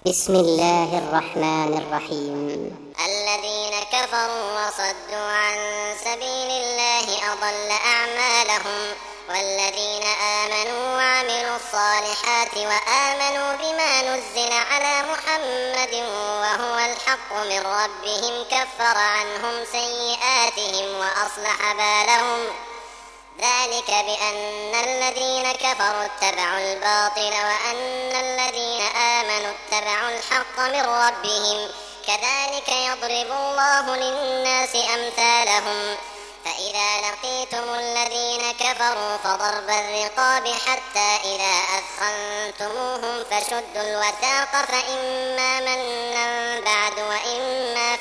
بسم الله الرحمن الرحيم. الذين كفروا وصدوا عن سبيل الله أضل أعمالهم، والذين آمنوا وعملوا الصالحات وآمنوا بما نزل على محمد وهو الحق من ربهم كفر عنهم سيئاتهم وأصلح بالهم. ذلك بأن الذين كفروا اتبعوا الباطل وأن الذين آمنوا اتبعوا الحق من ربهم، كذلك يضرب الله للناس أمثالهم. فإذا لقيتم الذين كفروا فضرب الرقاب حتى إذا أثخنتموهم فشدوا الوثاق فإما منا بعد وإما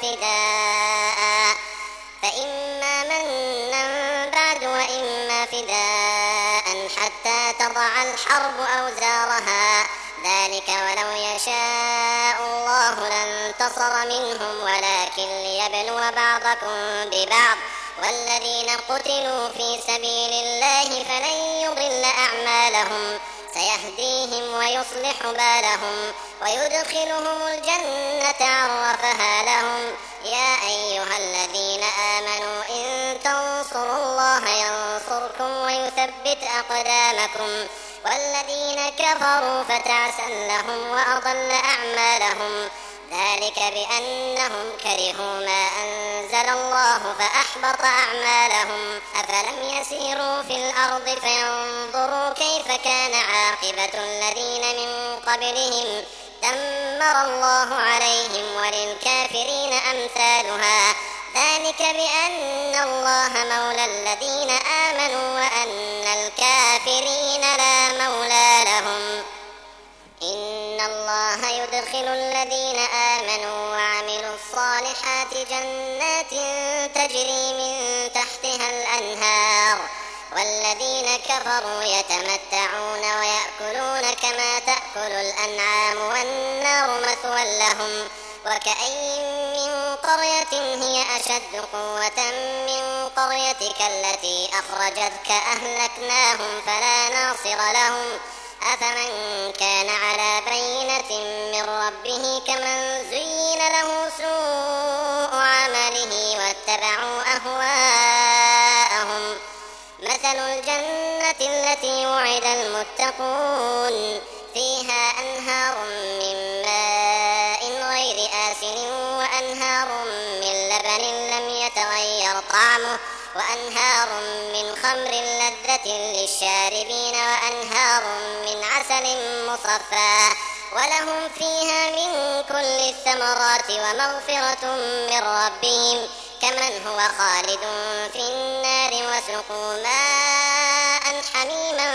فداء حتى تضع الحرب أوزارها. ذلك ولو يشاء الله لانتصر منهم ولكن ليبلو بعضكم ببعض. والذين قتلوا في سبيل الله فلن يضل أعمالهم، سيهديهم ويصلح بالهم ويدخلهم الجنة عرفها لهم. يا أيها الذين آمنوا إن تنصروا الله ينصركم ويثبت أقدامكم. والذين كفروا فتعسا لهم وأضل أعمالهم، ذلك بأنهم كرهوا ما أنزل الله فأحبط أعمالهم. أفلم يسيروا في الأرض فينظروا كيف كان عاقبة الذين من قبلهم، دمر الله عليهم وللكافرين أمثالها. ذلك بأن الله مولى الذين آمنوا وأن الكافرين لا مولى لهم. إن الله يدخل الذين آمنوا وعملوا الصالحات جنات تجري من تحتها الأنهار، والذين كفروا يتمتعون ويأكلون كما تأكل الأنعام والنار مثوى لهم. وكأي من قرية هي أشد قوة من قريتك التي أخرجتك أهلكناهم فلا ناصر لهم. أفمن كان على بينة من ربه كمن زين له سوء عمله واتبعوا أهواءهم. مثل الجنة التي وعد المتقون فيها أنهار من ماء غير آسن وأنهار من لبن لم يتغير طعمه وأنهار من خمر لذة للشاربين وأنهار من عسل مصفى ولهم فيها من كل الثمرات ومغفرة من ربهم كمن هو خالد في النار وسقوا ماء حميما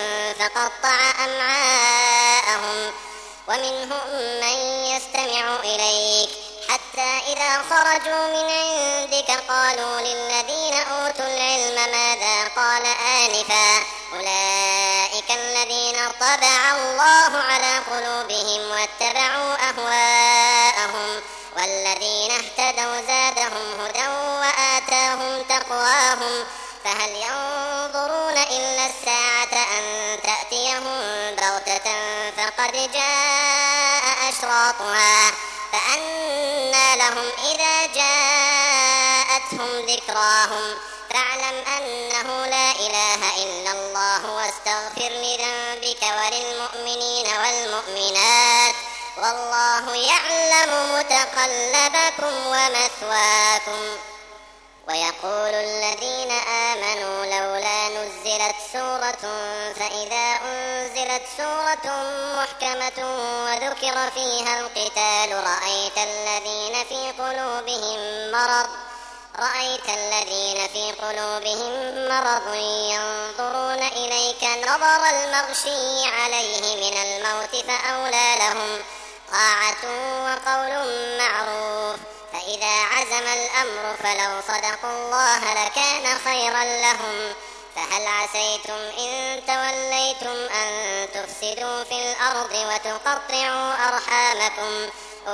فقطع أمعاءهم. ومنهم من يستمع إليك حتى إذا خرجوا من عندك قالوا للذين أوتوا العلم ماذا قال آنفا أولئك الذين طبع الله على قلوبهم واتبعوا أهواءهم. والذين اهتدوا زادهم هدى وآتاهم تقواهم. فهل ينظرون إلا الساعة أن تأتيهم بغتة فقد جاء أشراطها فأنى لهم إذا جاءتهم ذكراهم. فاعلم أنه لا إله إلا الله واستغفر لذنبك وللمؤمنين والمؤمنات والله يعلم متقلبكم ومثواكم. ويقول الذين آمنوا لولا نزلت سورة فإذا أنزلت سورة محكمة وذكر فيها القتال رأيت الذين في قلوبهم مرض ينظرون إليك نظر المغشي عليه من الموت فأولى لهم طاعة وقول معروف. فإذا عزم الأمر فلو صدقوا الله لكان خيرا لهم. فهل عسيتم إن توليتم أن تفسدوا في الأرض وتقطعوا أرحامكم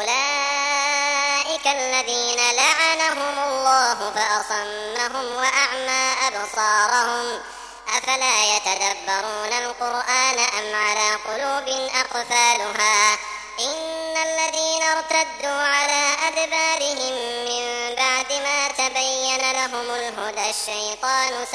أولئك الذين لعنهم الله فأصمهم وأعمى أبصارهم. أفلا يتدبرون القرآن أم على قلوب أقفالها. إن الذين ارتدوا على أدبارهم من بعد ما تبين لهم الهدى الشيطان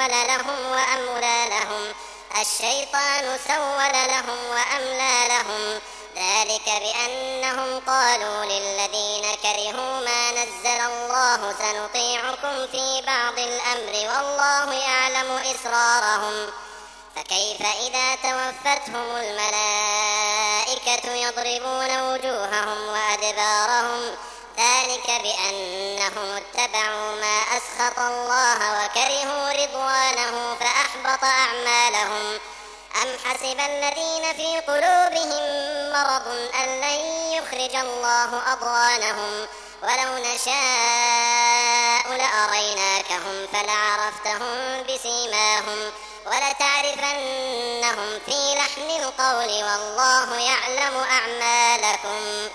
سول لهم وأملى لهم ذلك بأنهم قالوا للذين كرهوا ما نزل الله سنطيعكم في بعض الأمر والله يعلم إسرارهم فكيف إذا توفتهم الملائكة يضربون وجوههم وأدبارهم ذلك بأنهم اتبعوا ما أسخط الله وكرهوا رضوانه فأحبط أعمالهم أم حسب الذين في قلوبهم مرض أن لن يخرج الله أضغانهم ولو نشاء لأريناكهم فلعرفتهم بسيماهم ولتعرفنهم في لحن القول والله يعلم أعمالكم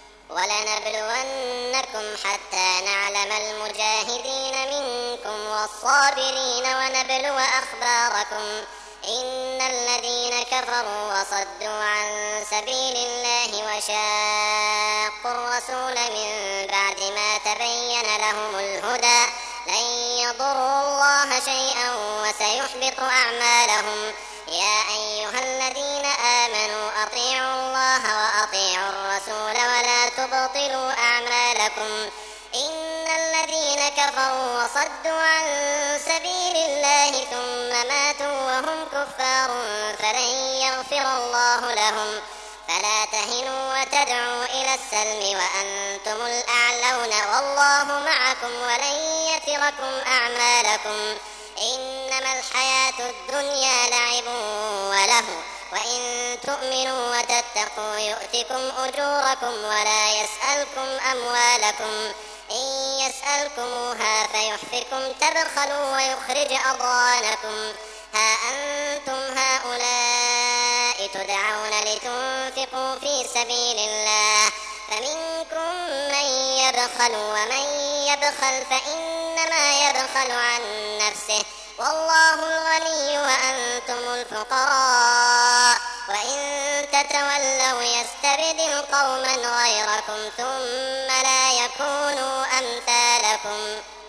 ولنبلونكم حتى نعلم المجاهدين منكم والصابرين ونبلو أخباركم إن الذين كفروا وصدوا عن سبيل الله وشاقوا الرسول من بعد ما تبين لهم الهدى لن يضروا الله شيئا وسيحبط أعمالهم يا أيها الذين آمنوا أطيعوا الله وأطيعوا الرسول ولا تبطلوا أعمالكم إن الذين كفروا وصدوا عن سبيل الله ثم ماتوا وهم كفار فلن يغفر الله لهم فلا تهنوا وتدعوا إلى السلم وأنتم الأعلون والله معكم ولن يتركم أعمالكم إنما الحياة الدنيا لعب وله وإن تؤمنوا وتتقوا يؤتكم أجوركم ولا يسألكم أموالكم إن يسألكموها فيحفكم تبخلوا ويخرج أضغانكم ها أنتم هؤلاء تدعون لتنفقوا في سبيل الله فمنكم من يبخل ومن يبخل فإنما يبخل عن نفسه والله الغني وأنتم الفقراء وإن تتولوا يستبدل قوما غيركم ثم لا يكونوا أمثالكم